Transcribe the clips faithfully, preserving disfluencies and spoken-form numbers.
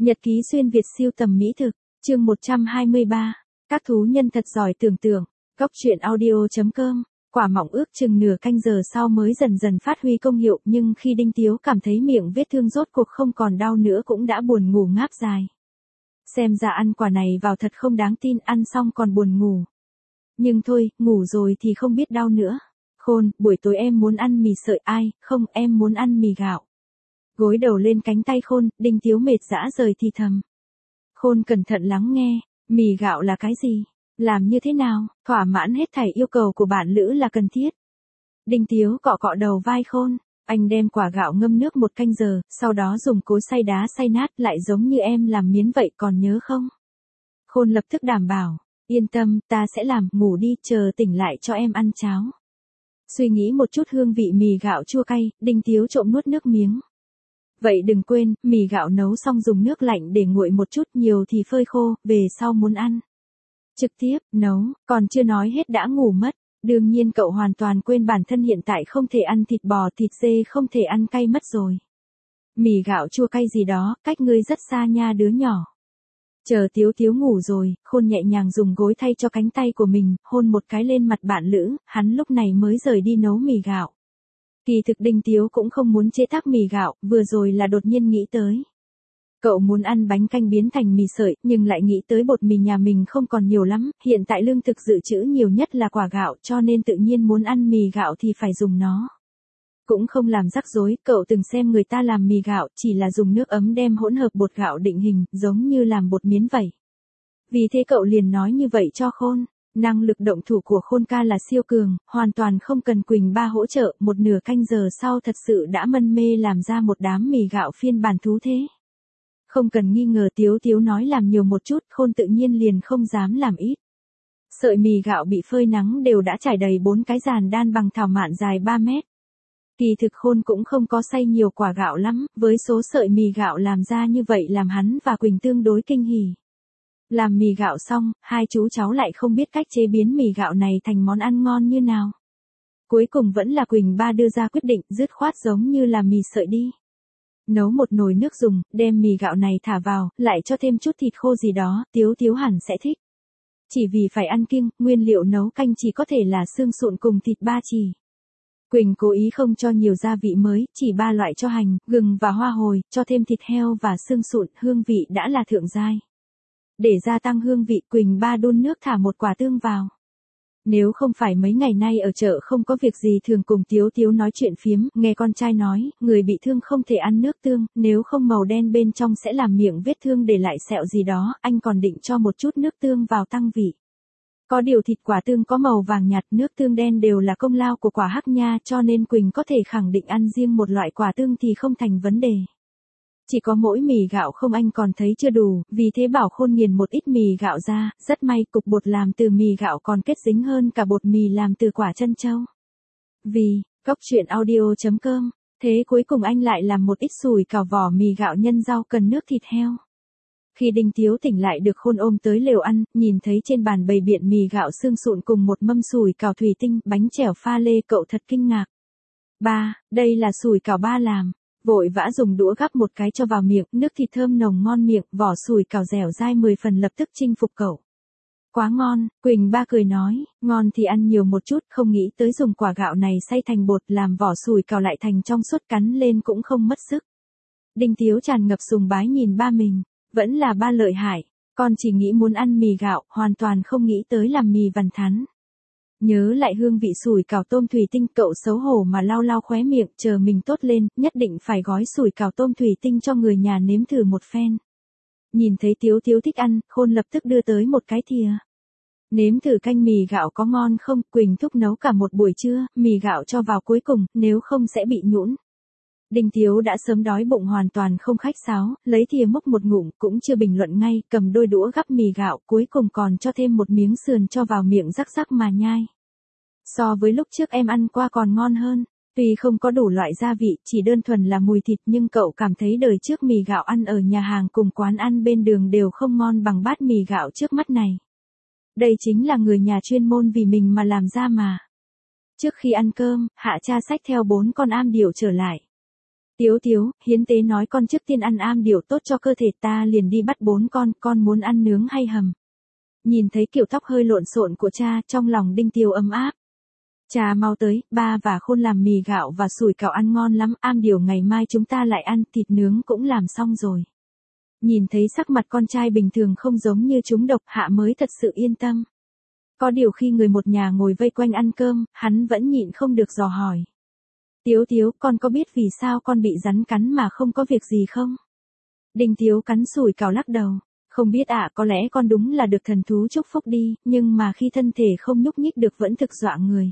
Nhật ký xuyên Việt siêu tầm mỹ thực, chương một trăm hai mươi ba. Các thú nhân thật giỏi tưởng tượng. Góc truyện audio.com. Quả mọng ước chừng nửa canh giờ sau mới dần dần phát huy công hiệu, nhưng khi Đinh Tiếu cảm thấy miệng vết thương rốt cuộc không còn đau nữa cũng đã buồn ngủ ngáp dài. Xem ra ăn quả này vào thật không đáng tin, ăn xong còn buồn ngủ. Nhưng thôi, ngủ rồi thì không biết đau nữa. Khôn, buổi tối em muốn ăn mì sợi. Ai, không, em muốn ăn mì gạo. Gối đầu lên cánh tay Khôn, Đinh Tiếu mệt dã rời thì thầm. Khôn cẩn thận lắng nghe, mì gạo là cái gì? Làm như thế nào? Thỏa mãn hết thảy yêu cầu của bạn lữ là cần thiết. Đinh Tiếu cọ cọ đầu vai Khôn, anh đem quả gạo ngâm nước một canh giờ, sau đó dùng cối xay đá xay nát lại giống như em làm miến vậy, còn nhớ không? Khôn lập tức đảm bảo, yên tâm, ta sẽ làm, ngủ đi, chờ tỉnh lại cho em ăn cháo. Suy nghĩ một chút hương vị mì gạo chua cay, Đinh Tiếu trộm nuốt nước miếng. Vậy đừng quên, mì gạo nấu xong dùng nước lạnh để nguội một chút, nhiều thì phơi khô, về sau muốn ăn. Trực tiếp, nấu, còn chưa nói hết đã ngủ mất. Đương nhiên cậu hoàn toàn quên bản thân hiện tại không thể ăn thịt bò, thịt dê, không thể ăn cay mất rồi. Mì gạo chua cay gì đó, cách ngươi rất xa nha đứa nhỏ. Chờ Tiếu Tiếu ngủ rồi, Khôn nhẹ nhàng dùng gối thay cho cánh tay của mình, hôn một cái lên mặt bạn lữ, hắn lúc này mới rời đi nấu mì gạo. Kỳ thực Đinh Tiếu cũng không muốn chế tác mì gạo, vừa rồi là đột nhiên nghĩ tới. Cậu muốn ăn bánh canh biến thành mì sợi, nhưng lại nghĩ tới bột mì nhà mình không còn nhiều lắm, hiện tại lương thực dự trữ nhiều nhất là quả gạo, cho nên tự nhiên muốn ăn mì gạo thì phải dùng nó. Cũng không làm rắc rối, cậu từng xem người ta làm mì gạo, chỉ là dùng nước ấm đem hỗn hợp bột gạo định hình, giống như làm bột miến vậy. Vì thế cậu liền nói như vậy cho Khôn. Năng lực động thủ của Khôn ca là siêu cường, hoàn toàn không cần Quỳnh Ba hỗ trợ, một nửa canh giờ sau thật sự đã mân mê làm ra một đám mì gạo phiên bản thú thế. Không cần nghi ngờ, Tiếu Tiếu nói làm nhiều một chút, Khôn tự nhiên liền không dám làm ít. Sợi mì gạo bị phơi nắng đều đã trải đầy bốn cái giàn đan bằng thảo mạn dài ba mét. Kỳ thực Khôn cũng không có xay nhiều quả gạo lắm, với số sợi mì gạo làm ra như vậy làm hắn và Quỳnh tương đối kinh hỉ. Làm mì gạo xong, hai chú cháu lại không biết cách chế biến mì gạo này thành món ăn ngon như nào. Cuối cùng vẫn là Quỳnh Ba đưa ra quyết định, dứt khoát giống như là mì sợi đi. Nấu một nồi nước dùng, đem mì gạo này thả vào, lại cho thêm chút thịt khô gì đó, Tiếu Tiếu hẳn sẽ thích. Chỉ vì phải ăn kiêng, nguyên liệu nấu canh chỉ có thể là xương sụn cùng thịt ba chỉ. Quỳnh cố ý không cho nhiều gia vị mới, chỉ ba loại cho hành, gừng và hoa hồi, cho thêm thịt heo và xương sụn, hương vị đã là thượng giai. Để gia tăng hương vị, Quỳnh Ba đun nước thả một quả tương vào. Nếu không phải mấy ngày nay ở chợ không có việc gì thường cùng Tiếu Tiếu nói chuyện phiếm, nghe con trai nói, người bị thương không thể ăn nước tương, nếu không màu đen bên trong sẽ làm miệng vết thương để lại sẹo gì đó, anh còn định cho một chút nước tương vào tăng vị. Có điều thịt quả tương có màu vàng nhạt, nước tương đen đều là công lao của quả hắc nha, cho nên Quỳnh có thể khẳng định ăn riêng một loại quả tương thì không thành vấn đề. Chỉ có mỗi mì gạo không anh còn thấy chưa đủ, vì thế bảo Khôn nghiền một ít mì gạo ra, rất may cục bột làm từ mì gạo còn kết dính hơn cả bột mì làm từ quả trân châu. Vì, góc truyện audio.com, thế cuối cùng anh lại làm một ít sủi cảo vỏ mì gạo nhân rau cần nước thịt heo. Khi Đinh Tiếu tỉnh lại được Khôn ôm tới lều ăn, nhìn thấy trên bàn bày biện mì gạo xương sụn cùng một mâm sủi cảo thủy tinh, bánh chèo pha lê, cậu thật kinh ngạc. Ba, đây là sủi cảo ba làm. Vội vã dùng đũa gắp một cái cho vào miệng, nước thịt thơm nồng ngon miệng, vỏ sủi cảo dẻo dai mười phần lập tức chinh phục cậu. Quá ngon, Quỳnh Ba cười nói, ngon thì ăn nhiều một chút, không nghĩ tới dùng quả gạo này xay thành bột làm vỏ sủi cảo lại thành trong suốt, cắn lên cũng không mất sức. Đinh Tiếu tràn ngập sùng bái nhìn ba mình, vẫn là ba lợi hại, con chỉ nghĩ muốn ăn mì gạo, hoàn toàn không nghĩ tới làm mì vằn thắn. Nhớ lại hương vị sủi cảo tôm thủy tinh, cậu xấu hổ mà lau lau khóe miệng, chờ mình tốt lên, nhất định phải gói sủi cảo tôm thủy tinh cho người nhà nếm thử một phen. Nhìn thấy Tiếu Tiếu thích ăn, Khôn lập tức đưa tới một cái thìa. Nếm thử canh mì gạo có ngon không, Quỳnh thúc nấu cả một buổi trưa, mì gạo cho vào cuối cùng, nếu không sẽ bị nhũn. Đinh Tiếu đã sớm đói bụng hoàn toàn không khách sáo, lấy thìa múc một ngụm cũng chưa bình luận ngay, cầm đôi đũa gắp mì gạo, cuối cùng còn cho thêm một miếng sườn cho vào miệng rắc rắc mà nhai. So với lúc trước em ăn qua còn ngon hơn, tuy không có đủ loại gia vị, chỉ đơn thuần là mùi thịt, nhưng cậu cảm thấy đời trước mì gạo ăn ở nhà hàng cùng quán ăn bên đường đều không ngon bằng bát mì gạo trước mắt này. Đây chính là người nhà chuyên môn vì mình mà làm ra mà. Trước khi ăn cơm, Hạ cha xách theo bốn con am điểu trở lại. Tiếu Tiếu, hiến tế nói con trước tiên ăn am điều tốt cho cơ thể, ta liền đi bắt bốn con, con muốn ăn nướng hay hầm. Nhìn thấy kiểu tóc hơi lộn xộn của cha, trong lòng Đinh Tiếu ấm áp. Cha mau tới, ba và Khôn làm mì gạo và sủi cảo ăn ngon lắm, am điều ngày mai chúng ta lại ăn, thịt nướng cũng làm xong rồi. Nhìn thấy sắc mặt con trai bình thường không giống như trúng độc, Hạ mới thật sự yên tâm. Có điều khi người một nhà ngồi vây quanh ăn cơm, hắn vẫn nhịn không được dò hỏi. Tiếu Tiếu, con có biết vì sao con bị rắn cắn mà không có việc gì không? Đinh Tiếu cắn sủi cảo lắc đầu. Không biết ạ, à, có lẽ con đúng là được thần thú chúc phúc đi, nhưng mà khi thân thể không nhúc nhích được vẫn thực dọa người.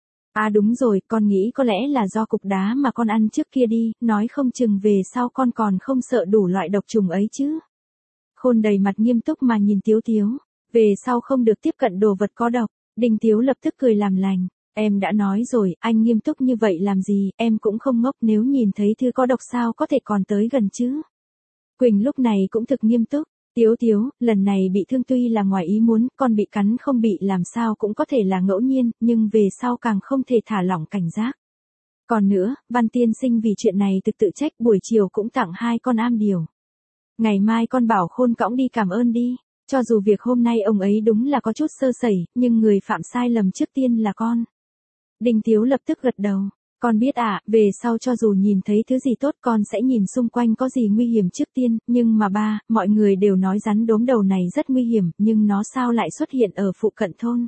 À đúng rồi, con nghĩ có lẽ là do cục đá mà con ăn trước kia đi, nói không chừng về sau con còn không sợ đủ loại độc trùng ấy chứ. Khôn đầy mặt nghiêm túc mà nhìn Tiếu Tiếu, về sau không được tiếp cận đồ vật có độc. Đinh Tiếu lập tức cười làm lành, em đã nói rồi, anh nghiêm túc như vậy làm gì, em cũng không ngốc, nếu nhìn thấy thứ có độc sao có thể còn tới gần chứ. Quỳnh lúc này cũng thực nghiêm túc. Tiếu Tiếu, lần này bị thương tuy là ngoài ý muốn, con bị cắn không bị làm sao cũng có thể là ngẫu nhiên, nhưng về sau càng không thể thả lỏng cảnh giác. Còn nữa, Văn tiên sinh vì chuyện này thực tự trách, buổi chiều cũng tặng hai con am điều. Ngày mai con bảo Khôn cõng đi cảm ơn đi, cho dù việc hôm nay ông ấy đúng là có chút sơ sẩy, nhưng người phạm sai lầm trước tiên là con. Đinh Tiếu lập tức gật đầu. Con biết ạ, à, về sau cho dù nhìn thấy thứ gì tốt con sẽ nhìn xung quanh có gì nguy hiểm trước tiên, nhưng mà ba, mọi người đều nói rắn đốm đầu này rất nguy hiểm, nhưng nó sao lại xuất hiện ở phụ cận thôn.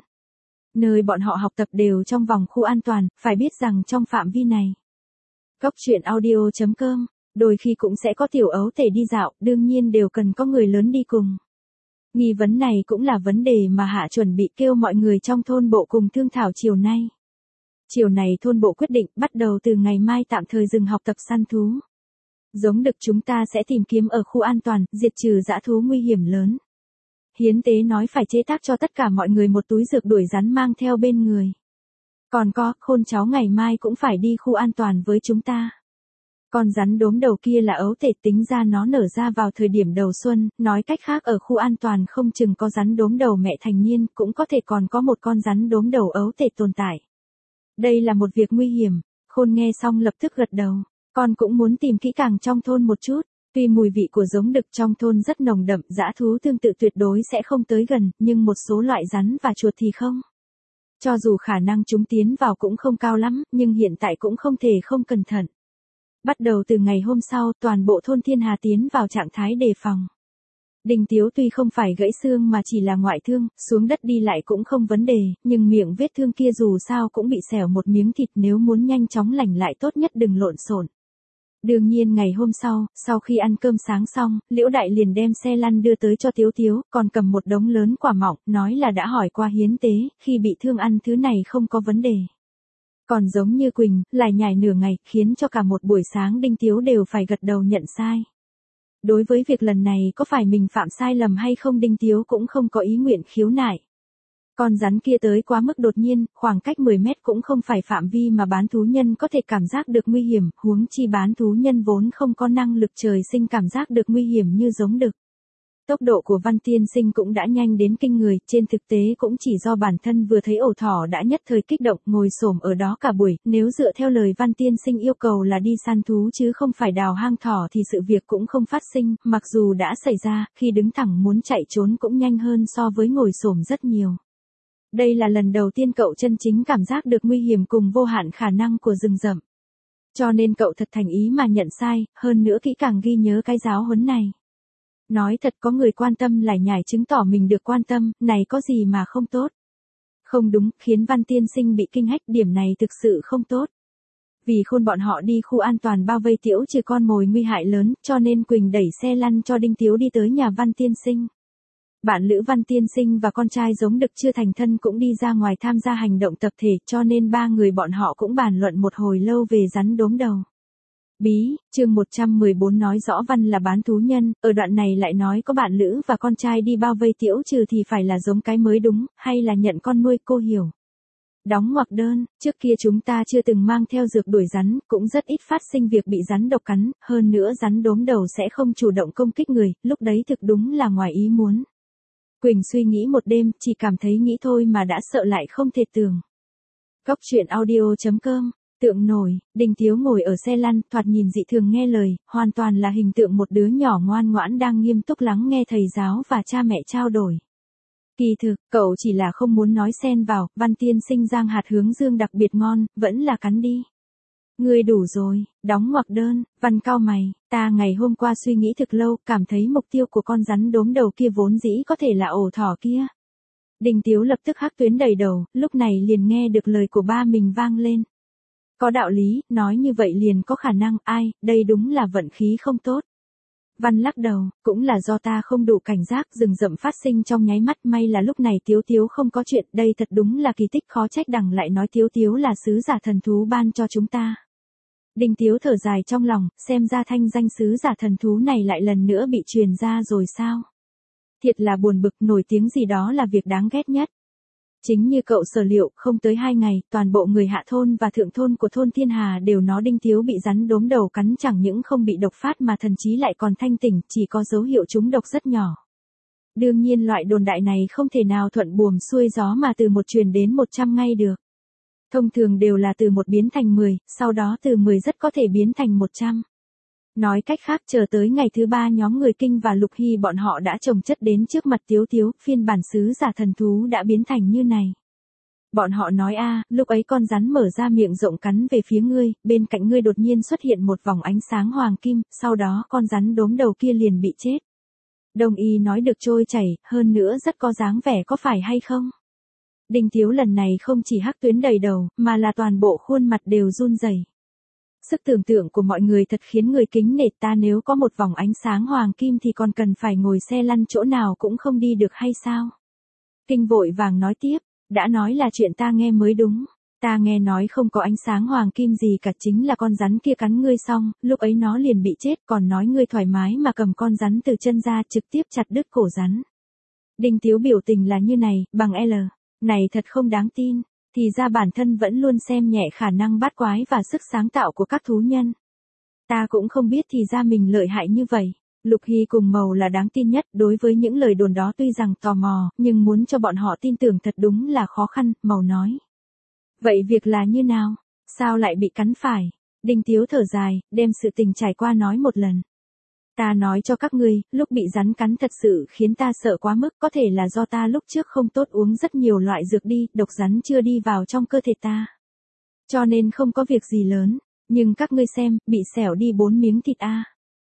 Nơi bọn họ học tập đều trong vòng khu an toàn, phải biết rằng trong phạm vi này. Góc truyện audio chấm com, đôi khi cũng sẽ có tiểu ấu tể đi dạo, đương nhiên đều cần có người lớn đi cùng. Nghi vấn này cũng là vấn đề mà Hạ chuẩn bị kêu mọi người trong thôn bộ cùng thương thảo chiều nay. Chiều này thôn bộ quyết định bắt đầu từ ngày mai tạm thời dừng học tập săn thú. Giống đực chúng ta sẽ tìm kiếm ở khu an toàn, diệt trừ dã thú nguy hiểm lớn. Hiến tế nói phải chế tác cho tất cả mọi người một túi dược đuổi rắn mang theo bên người. Còn có, Khôn cháu ngày mai cũng phải đi khu an toàn với chúng ta. Con rắn đốm đầu kia là ấu tể, tính ra nó nở ra vào thời điểm đầu xuân, nói cách khác ở khu an toàn không chừng có rắn đốm đầu mẹ thành niên, cũng có thể còn có một con rắn đốm đầu ấu tể tồn tại. Đây là một việc nguy hiểm. Khôn nghe xong lập tức gật đầu. Con cũng muốn tìm kỹ càng trong thôn một chút. Tuy mùi vị của giống đực trong thôn rất nồng đậm, dã thú tương tự tuyệt đối sẽ không tới gần, nhưng một số loại rắn và chuột thì không. Cho dù khả năng chúng tiến vào cũng không cao lắm, nhưng hiện tại cũng không thể không cẩn thận. Bắt đầu từ ngày hôm sau, toàn bộ thôn Thiên Hà tiến vào trạng thái đề phòng. Đinh Tiếu tuy không phải gãy xương mà chỉ là ngoại thương, xuống đất đi lại cũng không vấn đề, nhưng miệng vết thương kia dù sao cũng bị xẻo một miếng thịt, nếu muốn nhanh chóng lành lại tốt nhất đừng lộn xộn. Đương nhiên ngày hôm sau, sau khi ăn cơm sáng xong, Liễu Đại liền đem xe lăn đưa tới cho Tiếu Tiếu, còn cầm một đống lớn quả mọng, nói là đã hỏi qua hiến tế, khi bị thương ăn thứ này không có vấn đề. Còn giống như Quỳnh, lại nhải nửa ngày, khiến cho cả một buổi sáng Đinh Tiếu đều phải gật đầu nhận sai. Đối với việc lần này có phải mình phạm sai lầm hay không, Đinh Tiếu cũng không có ý nguyện khiếu nại. Con rắn kia tới quá mức đột nhiên, khoảng cách mười mét cũng không phải phạm vi mà bán thú nhân có thể cảm giác được nguy hiểm, huống chi bán thú nhân vốn không có năng lực trời sinh cảm giác được nguy hiểm như giống đực. Tốc độ của Văn tiên sinh cũng đã nhanh đến kinh người, trên thực tế cũng chỉ do bản thân vừa thấy ổ thỏ đã nhất thời kích động, ngồi xổm ở đó cả buổi, nếu dựa theo lời Văn tiên sinh yêu cầu là đi săn thú chứ không phải đào hang thỏ thì sự việc cũng không phát sinh, mặc dù đã xảy ra, khi đứng thẳng muốn chạy trốn cũng nhanh hơn so với ngồi xổm rất nhiều. Đây là lần đầu tiên cậu chân chính cảm giác được nguy hiểm cùng vô hạn khả năng của rừng rậm. Cho nên cậu thật thành ý mà nhận sai, hơn nữa kỹ càng ghi nhớ cái giáo huấn này. Nói thật, có người quan tâm lải nhải chứng tỏ mình được quan tâm, này có gì mà không tốt. Không đúng, khiến Văn tiên sinh bị kinh hách, điểm này thực sự không tốt. Vì Khôn bọn họ đi khu an toàn bao vây Tiếu trừ con mồi nguy hại lớn, cho nên Quỳnh đẩy xe lăn cho Đinh Tiếu đi tới nhà Văn tiên sinh. Bạn lữ Văn tiên sinh và con trai giống đực chưa thành thân cũng đi ra ngoài tham gia hành động tập thể, cho nên ba người bọn họ cũng bàn luận một hồi lâu về rắn đốm đầu. Bí, chương một trăm mười bốn nói rõ Văn là bán thú nhân, ở đoạn này lại nói có bạn lữ và con trai đi bao vây Tiếu trừ thì phải là giống cái mới đúng, hay là nhận con nuôi, cô hiểu. Đóng ngoặc đơn, trước kia chúng ta chưa từng mang theo dược đuổi rắn, cũng rất ít phát sinh việc bị rắn độc cắn, hơn nữa rắn đốm đầu sẽ không chủ động công kích người, lúc đấy thực đúng là ngoài ý muốn. Quỳnh suy nghĩ một đêm, chỉ cảm thấy nghĩ thôi mà đã sợ lại không thể tưởng. Góc truyện audio chấm com Tượng nổi, Đinh Tiếu ngồi ở xe lăn, thoạt nhìn dị thường nghe lời, hoàn toàn là hình tượng một đứa nhỏ ngoan ngoãn đang nghiêm túc lắng nghe thầy giáo và cha mẹ trao đổi. Kỳ thực, cậu chỉ là không muốn nói xen vào, Văn tiên sinh rang hạt hướng dương đặc biệt ngon, vẫn là cắn đi. Ngươi đủ rồi, đóng ngoặc đơn, Văn cau mày, ta ngày hôm qua suy nghĩ thực lâu, cảm thấy mục tiêu của con rắn đốm đầu kia vốn dĩ có thể là ổ thỏ kia. Đinh Tiếu lập tức hắc tuyến đầy đầu, lúc này liền nghe được lời của ba mình vang lên. Có đạo lý, nói như vậy liền có khả năng, ai, đây đúng là vận khí không tốt. Văn lắc đầu, cũng là do ta không đủ cảnh giác, rừng rậm phát sinh trong nháy mắt, may là lúc này Tiếu Tiếu không có chuyện, đây thật đúng là kỳ tích, khó trách đằng lại nói Tiếu Tiếu là sứ giả thần thú ban cho chúng ta. Đinh Tiếu thở dài trong lòng, xem ra thanh danh sứ giả thần thú này lại lần nữa bị truyền ra rồi sao? Thiệt là buồn bực, nổi tiếng gì đó là việc đáng ghét nhất. Chính như cậu sở liệu, không tới hai ngày, toàn bộ người hạ thôn và thượng thôn của thôn Thiên Hà đều nói Đinh Tiếu bị rắn đốm đầu cắn, chẳng những không bị độc phát mà thần chí lại còn thanh tỉnh, chỉ có dấu hiệu trúng độc rất nhỏ. Đương nhiên loại đồn đại này không thể nào thuận buồm xuôi gió mà từ một truyền đến một trăm ngay được. Thông thường đều là từ một biến thành mười, sau đó từ mười rất có thể biến thành một trăm. Nói cách khác, chờ tới ngày thứ ba nhóm người Kinh và Lục Hy bọn họ đã chồng chất đến trước mặt Tiếu Tiếu, phiên bản sứ giả thần thú đã biến thành như này. Bọn họ nói a, lúc ấy con rắn mở ra miệng rộng cắn về phía ngươi, bên cạnh ngươi đột nhiên xuất hiện một vòng ánh sáng hoàng kim, sau đó con rắn đốm đầu kia liền bị chết. Đông y nói được trôi chảy, hơn nữa rất có dáng vẻ, có phải hay không? Đinh Tiếu lần này không chỉ hắc tuyến đầy đầu, mà là toàn bộ khuôn mặt đều run rẩy. Sức tưởng tượng của mọi người thật khiến người kính nể, ta nếu có một vòng ánh sáng hoàng kim thì còn cần phải ngồi xe lăn chỗ nào cũng không đi được hay sao? Kinh vội vàng nói tiếp, đã nói là chuyện ta nghe mới đúng. Ta nghe nói không có ánh sáng hoàng kim gì cả, chính là con rắn kia cắn ngươi xong, lúc ấy nó liền bị chết, còn nói ngươi thoải mái mà cầm con rắn từ chân ra trực tiếp chặt đứt cổ rắn. Đinh Tiếu biểu tình là như này, bằng L. Này thật không đáng tin. Thì ra bản thân vẫn luôn xem nhẹ khả năng bát quái và sức sáng tạo của các thú nhân. Ta cũng không biết thì ra mình lợi hại như vậy. Lục Hy cùng Mầu là đáng tin nhất, đối với những lời đồn đó tuy rằng tò mò, nhưng muốn cho bọn họ tin tưởng thật đúng là khó khăn, Mầu nói. Vậy việc là như nào? Sao lại bị cắn phải? Đinh Tiếu thở dài, đem sự tình trải qua nói một lần. Ta nói cho các ngươi, lúc bị rắn cắn thật sự khiến ta sợ quá mức, có thể là do ta lúc trước không tốt uống rất nhiều loại dược đi, độc rắn chưa đi vào trong cơ thể ta. Cho nên không có việc gì lớn, nhưng các ngươi xem, bị xẻo đi bốn miếng thịt a.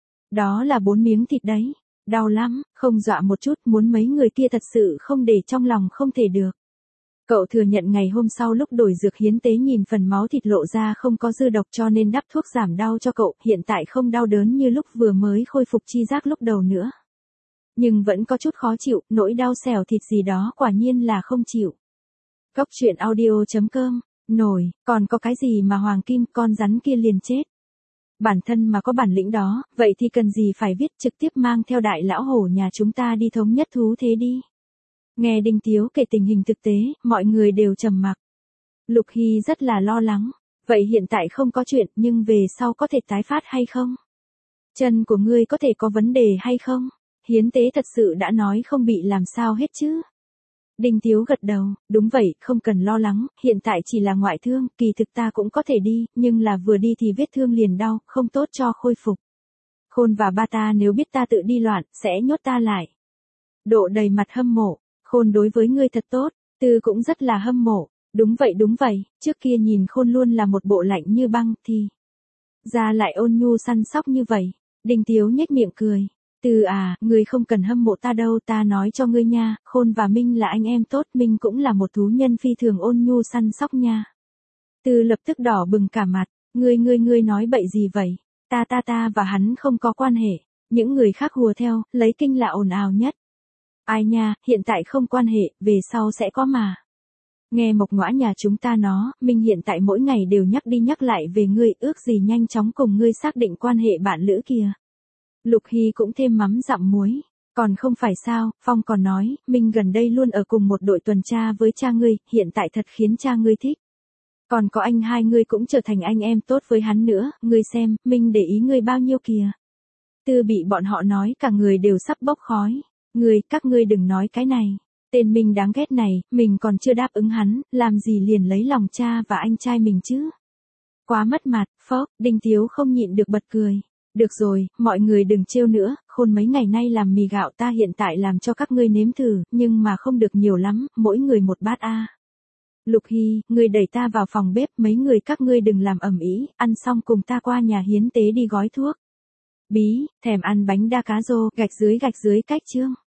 Đó là bốn miếng thịt đấy, đau lắm, không dọa một chút, muốn mấy người kia thật sự không để trong lòng không thể được. Cậu thừa nhận ngày hôm sau lúc đổi dược hiến tế nhìn phần máu thịt lộ ra không có dư độc cho nên đắp thuốc giảm đau cho cậu, hiện tại không đau đớn như lúc vừa mới khôi phục chi giác lúc đầu nữa. Nhưng vẫn có chút khó chịu, nỗi đau xẻo thịt gì đó quả nhiên là không chịu. Cốc truyện audio chấm com, nổi, còn có cái gì mà hoàng kim, con rắn kia liền chết. Bản thân mà có bản lĩnh đó, vậy thì cần gì phải viết, trực tiếp mang theo đại lão hổ nhà chúng ta đi thống nhất thú thế đi. Nghe Đinh Tiếu kể tình hình thực tế, mọi người đều trầm mặc. Lục Hy rất là lo lắng. Vậy hiện tại không có chuyện, nhưng về sau có thể tái phát hay không? Chân của ngươi có thể có vấn đề hay không? Hiến tế thật sự đã nói không bị làm sao hết chứ? Đinh Tiếu gật đầu, đúng vậy, không cần lo lắng, hiện tại chỉ là ngoại thương, kỳ thực ta cũng có thể đi, nhưng là vừa đi thì vết thương liền đau, không tốt cho khôi phục. Khôn và ba ta nếu biết ta tự đi loạn, sẽ nhốt ta lại. Độ đầy mặt hâm mộ. Khôn đối với ngươi thật tốt, Tư cũng rất là hâm mộ, đúng vậy đúng vậy, trước kia nhìn Khôn luôn là một bộ lạnh như băng, thì ra lại ôn nhu săn sóc như vậy. Đinh Tiếu nhếch miệng cười, Tư à, ngươi không cần hâm mộ ta đâu, ta nói cho ngươi nha, Khôn và Minh là anh em tốt, Minh cũng là một thú nhân phi thường ôn nhu săn sóc nha. Tư lập tức đỏ bừng cả mặt, ngươi ngươi ngươi nói bậy gì vậy, ta ta ta và hắn không có quan hệ, những người khác hùa theo, lấy kinh là ồn ào nhất. Ai nha, hiện tại không quan hệ, về sau sẽ có mà. Nghe Mộc Ngõa nhà chúng ta nó, Minh hiện tại mỗi ngày đều nhắc đi nhắc lại về ngươi, ước gì nhanh chóng cùng ngươi xác định quan hệ bạn lữ kìa. Lục Hy cũng thêm mắm dặm muối, còn không phải sao, Phong còn nói, Minh gần đây luôn ở cùng một đội tuần tra với cha ngươi, hiện tại thật khiến cha ngươi thích. Còn có anh hai ngươi cũng trở thành anh em tốt với hắn nữa, ngươi xem, Minh để ý ngươi bao nhiêu kìa. Tư bị bọn họ nói cả người đều sắp bốc khói. Ngươi, các ngươi đừng nói cái này. Tên Minh đáng ghét này, mình còn chưa đáp ứng hắn, làm gì liền lấy lòng cha và anh trai mình chứ. Quá mất mặt, phốc, Đinh Tiếu không nhịn được bật cười. Được rồi, mọi người đừng trêu nữa, khôn mấy ngày nay làm mì gạo ta hiện tại làm cho các ngươi nếm thử, nhưng mà không được nhiều lắm, mỗi người một bát a. Lục Hy, ngươi đẩy ta vào phòng bếp, mấy người các ngươi đừng làm ầm ĩ, ăn xong cùng ta qua nhà hiến tế đi gói thuốc. Bí, thèm ăn bánh đa cá rô, gạch dưới gạch dưới cách chương.